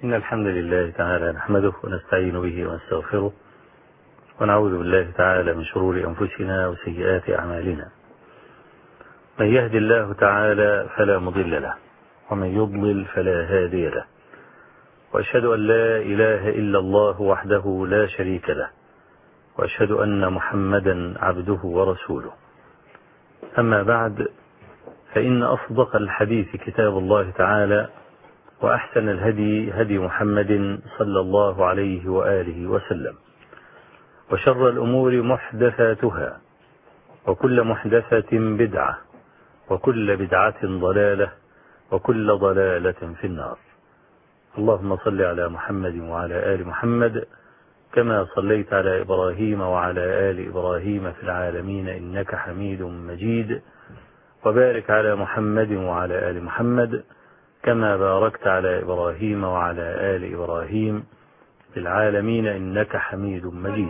إن الحمد لله تعالى نحمده ونستعين به ونستغفره ونعوذ بالله تعالى من شرور أنفسنا وسيئات أعمالنا. من يهد الله تعالى فلا مضل له ومن يضلل فلا هادي له، وأشهد أن لا إله إلا الله وحده لا شريك له، وأشهد أن محمدا عبده ورسوله. أما بعد، فإن أصدق الحديث كتاب الله تعالى، وأحسن الهدي هدي محمد صلى الله عليه وآله وسلم، وشر الأمور محدثاتها، وكل محدثة بدعة، وكل بدعة ضلالة، وكل ضلالة في النار. اللهم صل على محمد وعلى آل محمد كما صليت على إبراهيم وعلى آل إبراهيم في العالمين إنك حميد مجيد، وبارك على محمد وعلى آل محمد كما باركت على إبراهيم وعلى آل إبراهيم في العالمين إنك حميد مجيد.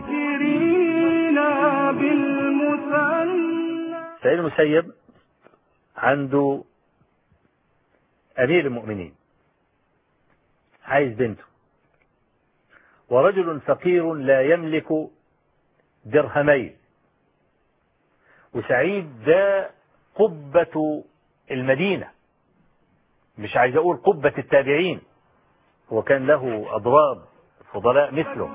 سعيد المسيب عنده أمير المؤمنين عايز بنته، ورجل فقير لا يملك درهمين، وسعيد ده قبة المدينة، مش عايز أقول قبة التابعين، وكان له أضراب فضلاء مثله.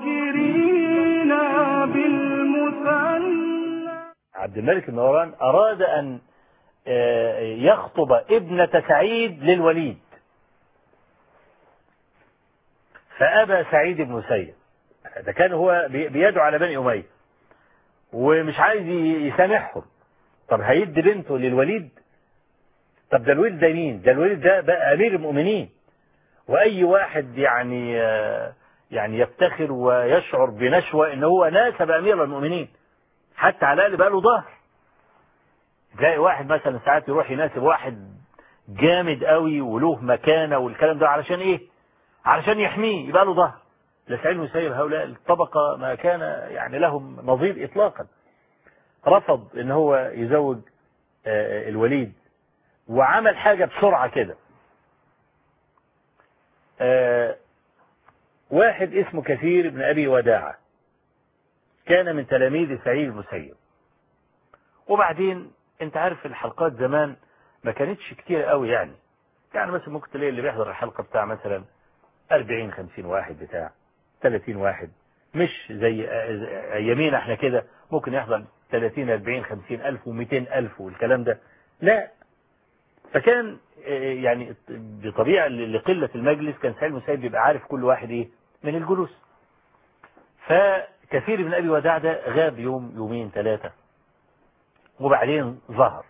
عبد الملك بن مروان أراد أن يخطب ابنة سعيد للوليد، فأبى سعيد بن مسيب. ده كان هو بيدعو على بني أمية ومش عايز يسامحهم. طب هيدي بنته للوليد؟ طب ده الوليد ده مين؟ ده الوليد ده بقى أمير المؤمنين، وأي واحد يعني يفتخر ويشعر بنشوة إن هو ناسب أمير المؤمنين، حتى على الأقل بقى له ظهر. تلاقي واحد مثلا ساعات يروح يناسب واحد جامد قوي وله مكانة والكلام ده، علشان إيه؟ علشان يحميه، يبقى له ظهر. لسعيد المسيب هؤلاء الطبقة ما كان يعني لهم نظير إطلاقا. رفض إن هو يزوج الوليد، وعمل حاجة بسرعة كده. واحد اسمه كثير بن أبي وداعة كان من تلاميذ سعيد المسيب. وبعدين انت عارف الحلقات زمان ما كانتش كتير قوي، يعني مثلا ممكن تلاقي اللي بيحضر الحلقة بتاع مثلا 40-50 واحد، بتاع 30 واحد، مش زي أيامينا احنا كده ممكن يحضر 30-40-50 ألف و200 ألف والكلام ده. لا، فكان يعني بطبيعة لقلة المجلس كان سعيد المسيب بيبقى عارف كل واحد ايه من الجلوس. فكثير من أبي وداع ده غاب يوم يومين ثلاثة، وبعدين ظهر.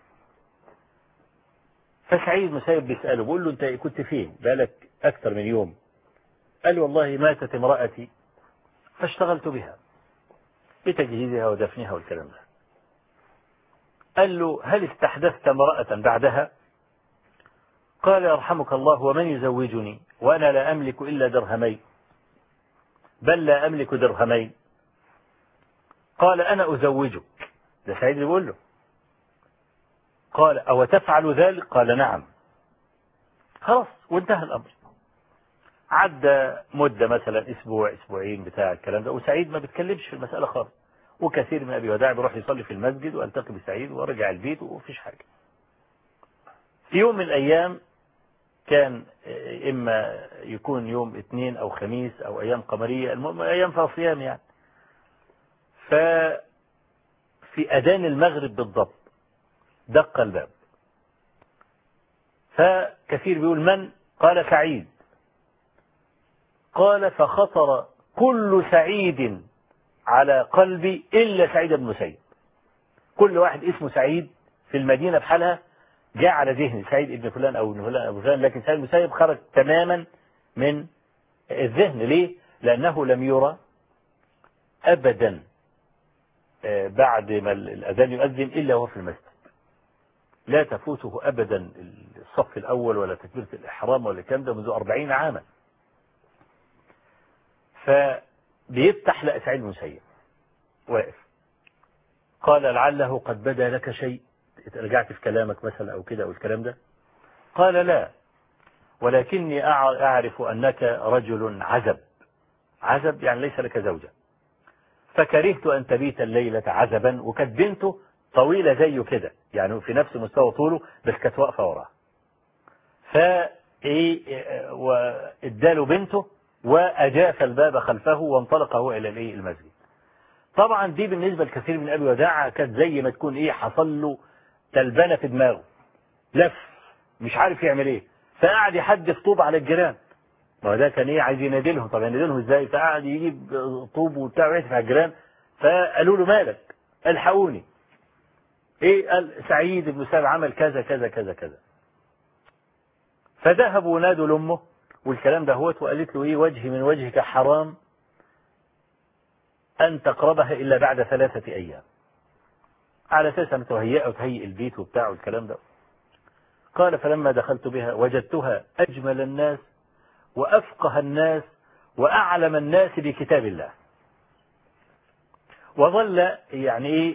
فسعيد المسيب بيسأله، بيقول له انت كنت فين بقالك أكثر من يوم؟ قال والله ماتت امرأتي فاشتغلت بها بتجهيزها ودفنها والكلام ده. قال له هل استحدثت امرأة بعدها؟ قال يرحمك الله، ومن يزوجني وأنا لا أملك إلا درهمين، بل لا أملك درهمين. قال أنا أزوجك. ده سعيد بيقول له. قال أو تفعل ذلك؟ قال نعم. خلاص، وانتهى الأمر. عدى مدة مثلا أسبوع أسبوعين بتاع الكلام ده، وسعيد ما بيتكلمش في المسألة خالص. وكثير من أبي وداع بيروح يصلي في المسجد والتقي بسعيد ورجع البيت ومفيش حاجة. في يوم من الأيام كان إما يكون يوم اثنين أو خميس أو أيام قمرية، المهم أيام فيها صيام يعني. ففي أذان المغرب بالضبط دق الباب، فكثير بيقول من؟ قال سعيد. قال فخطر كل سعيد على قلبي إلا سعيد بن مسيب. كل واحد اسمه سعيد في المدينة بحالها جاء على ذهني، سعيد ابن فلان أو ابن فلان أو فلان، لكن سعيد المسيب خرج تماما من الذهن. ليه؟ لأنه لم يرى أبدا بعد ما الأذان يؤذن إلا وهو في المسجد. لا تفوته أبدا الصف الأول ولا تكبيرة الإحرام ولا الكلام ده منذ 40 عاما. فبيفتح لقى سعيد المسيب واقف. قال لعله قد بدا لك شيء، رجعت في كلامك مثلا أو كده أو الكلام ده؟ قال لا، ولكني أعرف أنك رجل عزب. عزب يعني ليس لك زوجة، فكرهت أن تبيت الليلة عزبا. وكانت بنته طويلة زيه كده، يعني في نفس مستوى طوله، بس كانت واقفة وراه. واداله بنته وأجاف الباب خلفه وانطلق هو إلى المسجد. طبعا دي بالنسبة لكثير من أبي وداع كانت زي ما تكون حصل له تلبنة في دماغه، لف مش عارف يعمل ايه، فقعد يحدف طوب على الجيران. ما هو ده كان عايز ينادلهم. طب ينادلهم ازاي؟ فقعد يجيب طوب وبتاع ويحدف على الجيران. فقالوا له مالك؟ الحقوني. قال سعيد بن سعد عمل كذا كذا كذا كذا. فذهبوا ونادوا لامه والكلام ده هوت، وقالت له وجهي من وجهك حرام أن تقربها إلا بعد 3 أيام، على أساس أن تهيئ وتهيئ البيت وبتاع والكلام ده. قال فلما دخلت بها وجدتها أجمل الناس وأفقه الناس وأعلم الناس بكتاب الله. وظل يعني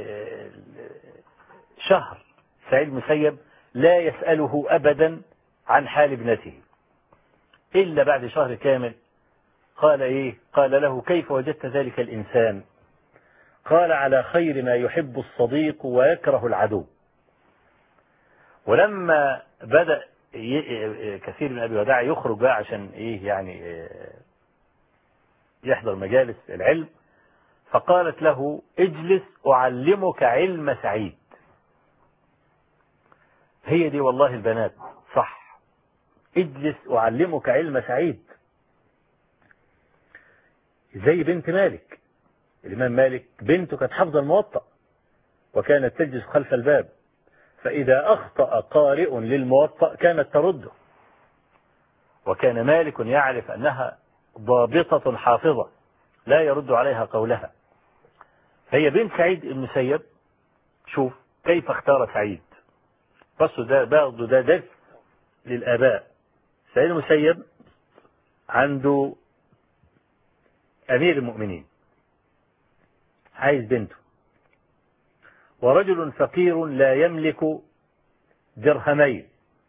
شهر سعيد المسيب لا يسأله أبدا عن حال ابنته، إلا بعد شهر كامل قال قال له كيف وجدت ذلك الإنسان؟ قال على خير ما يحب الصديق ويكره العدو. ولما بدأ كثير من أبي وداع يخرج بقى عشان يعني يحضر مجالس العلم، فقالت له اجلس أعلمك علم سعيد. هي دي والله البنات صح، اجلس أعلمك علم سعيد. زي بنت مالك، الإمام مالك بنته كانت حافظة الموطأ وكانت تجلس خلف الباب، فإذا أخطأ قارئ للموطأ كانت ترده. وكان مالك يعرف أنها ضابطة حافظة لا يرد عليها قولها. فهي بنت سعيد المسيب. شوف كيف اختار سعيد، بس ده درس للآباء. سعيد المسيب عنده أمير المؤمنين عايز بنته، ورجل فقير لا يملك درهمين،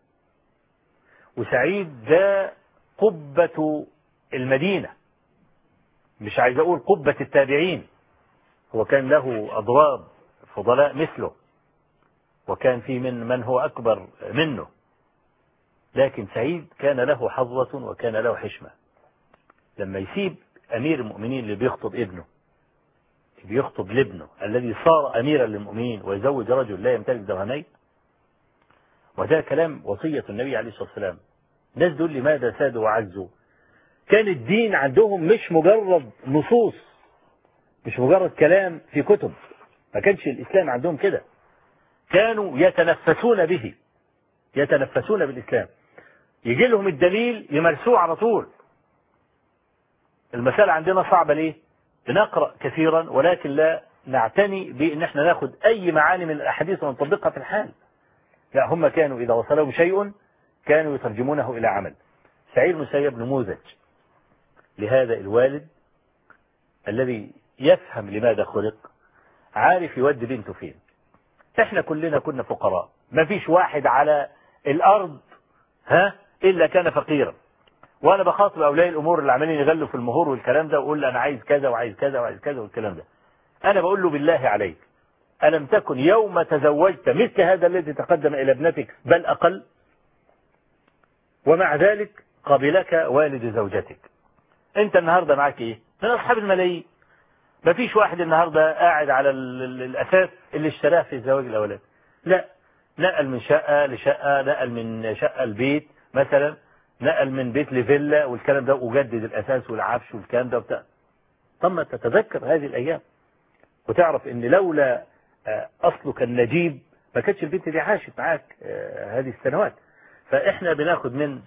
وسعيد ده قبة المدينة، مش عايز أقول قبة التابعين، هو كان له أضراب فضلاء مثله، وكان في من هو أكبر منه، لكن سعيد كان له حظوة وكان له حشمة. لما يسيب أمير المؤمنين اللي بيخطب ابنه، بيخطب لابنه الذي صار أميرا للمؤمنين، ويزوج رجل لا يمتلك درهمين، وده كلام وصية النبي عليه الصلاة والسلام. الناس دول لماذا سادوا وعزوا؟ كان الدين عندهم مش مجرد نصوص، مش مجرد كلام في كتب، ما كانش الإسلام عندهم كده، كانوا يتنفسون به، يتنفسون بالإسلام، يجي لهم الدليل يمارسوه على طول. المسألة عندنا صعبة ليه؟ بنقرأ كثيرا ولكن لا نعتني بأن احنا ناخد أي معاني من الأحاديث ونطبقها في الحال. لا، هم كانوا إذا وصلهم شيء كانوا يترجمونه إلى عمل. سعيد المسيب نموذج لهذا الوالد الذي يفهم لماذا خلق، عارف يودي بنته فين. احنا كلنا كنا فقراء، ما فيش واحد على الأرض إلا كان فقيرا. وانا بخاطب اولياء الامور اللي عمالين يغلوا في المهور والكلام ده، واقول له انا عايز كذا وعايز كذا وعايز كذا والكلام ده، انا بقول له بالله عليك الم تكن يوم تزوجت مثل هذا الذي تقدم الى ابنتك بل اقل؟ ومع ذلك قبلك والد زوجتك. انت النهارده معاك ايه؟ من اصحاب الملايين. ما فيش واحد النهارده قاعد على الاساس اللي اشتراه في الزواج الاولاني، لا، نقل من شقه لشقه، نقل من شقه لبيت مثلا، نقل من بيت لفيلا والكلام ده، وجدد الأساس والعفش والكلام ده وبتاع. طب ما تتذكر هذه الأيام وتعرف إن لولا أصلك النجيب ما كانتش البنت دي عاشت معاك هذه السنوات. فإحنا بناخد من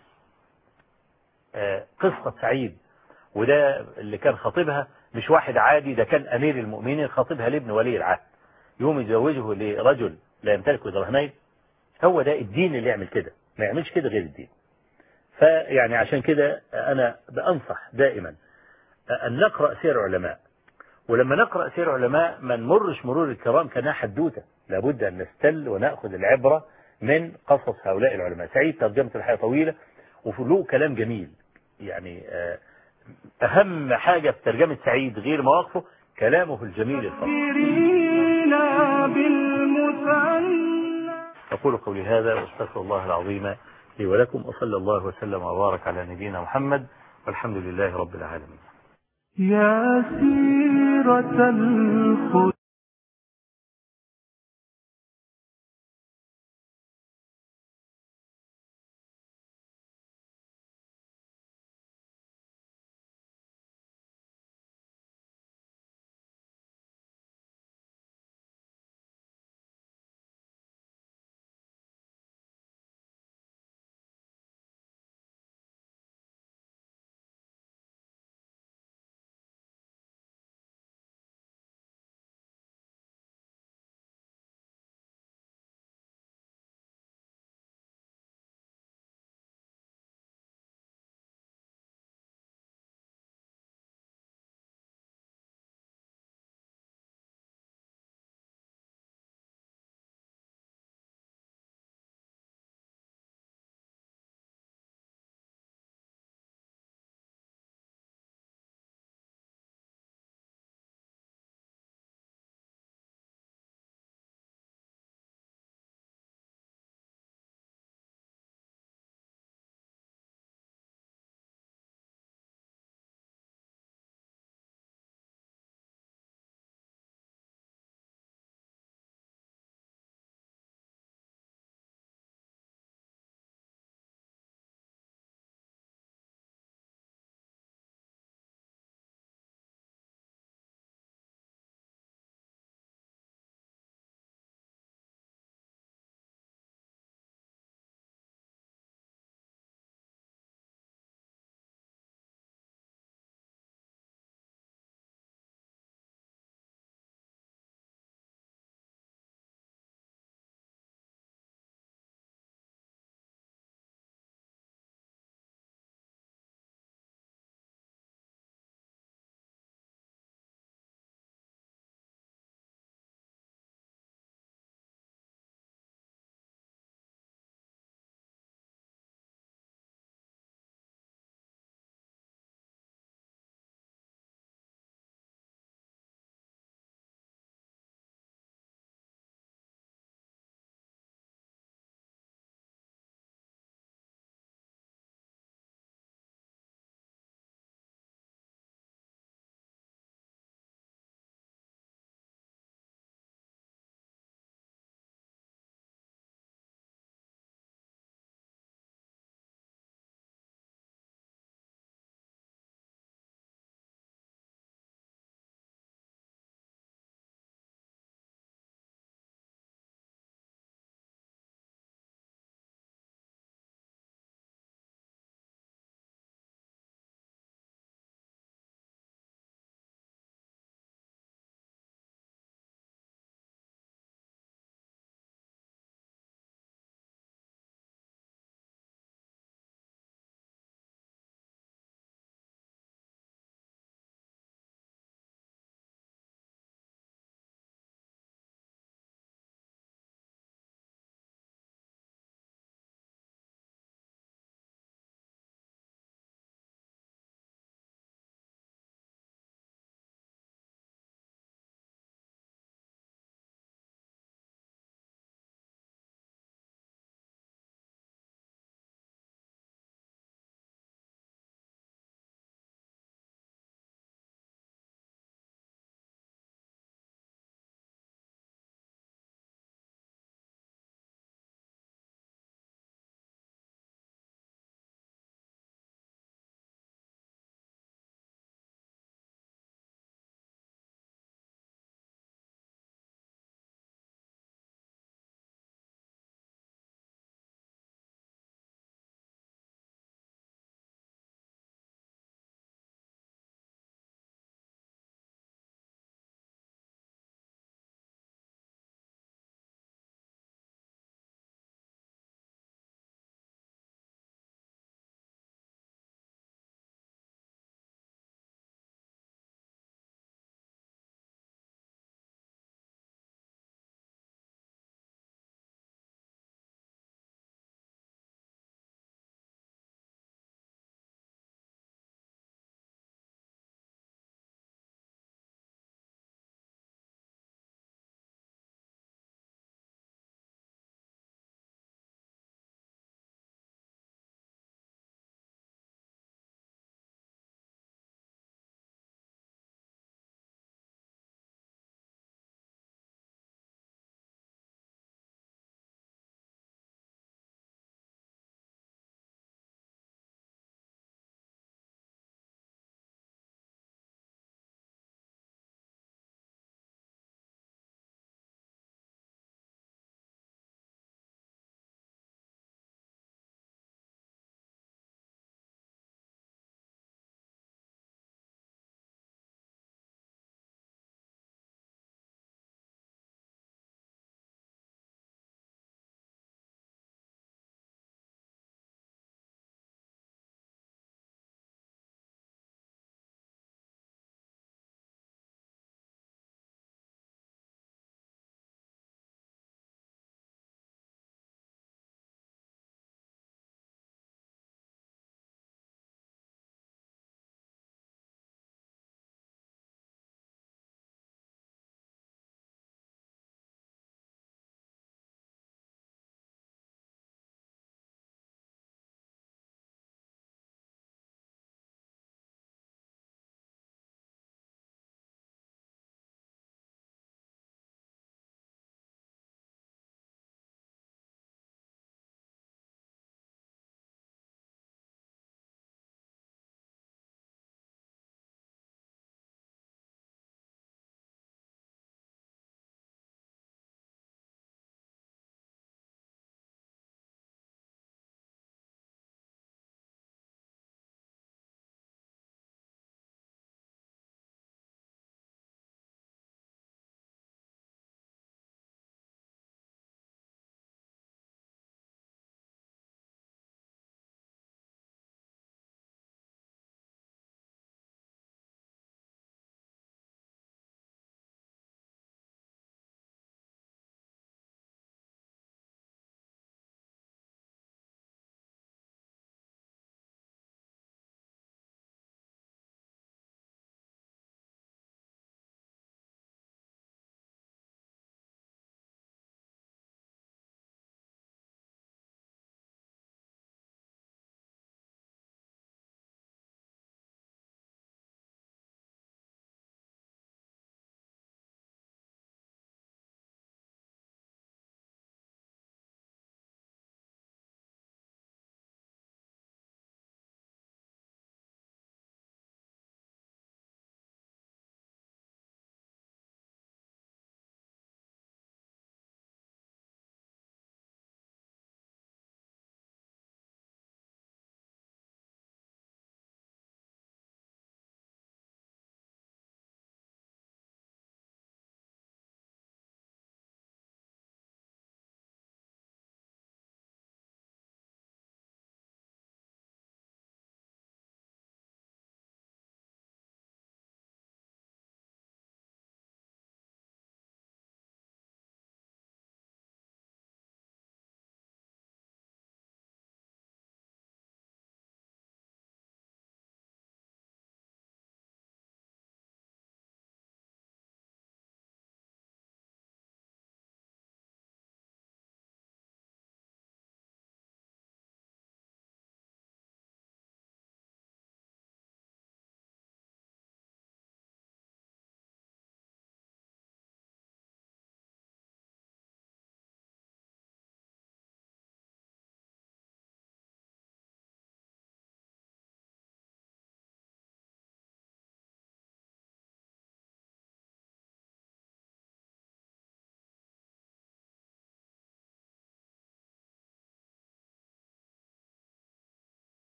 قصة سعيد، وده اللي كان خطيبها مش واحد عادي، ده كان أمير المؤمنين خطيبها لابن ولي العهد، يوم يزوجه لرجل لا يمتلك درهمين. هو ده الدين اللي يعمل كده، ما يعملش كده غير الدين. فيعني عشان كده أنا بأنصح دائما أن نقرأ سير علماء، ولما نقرأ سير علماء ما نمرش مرور الكرام كأنها حدوتة، لابد أن نستل ونأخذ العبرة من قصص هؤلاء العلماء. سعيد ترجمة الحياة طويلة، وله كلام جميل. يعني أهم حاجة في ترجمة سعيد غير مواقفه كلامه الجميل الفصل. أقول قولي هذا واستغفر الله العظيم لي ولكم، وصلى الله وسلم وبارك على نبينا محمد، والحمد لله رب العالمين. يا سيرة الخلود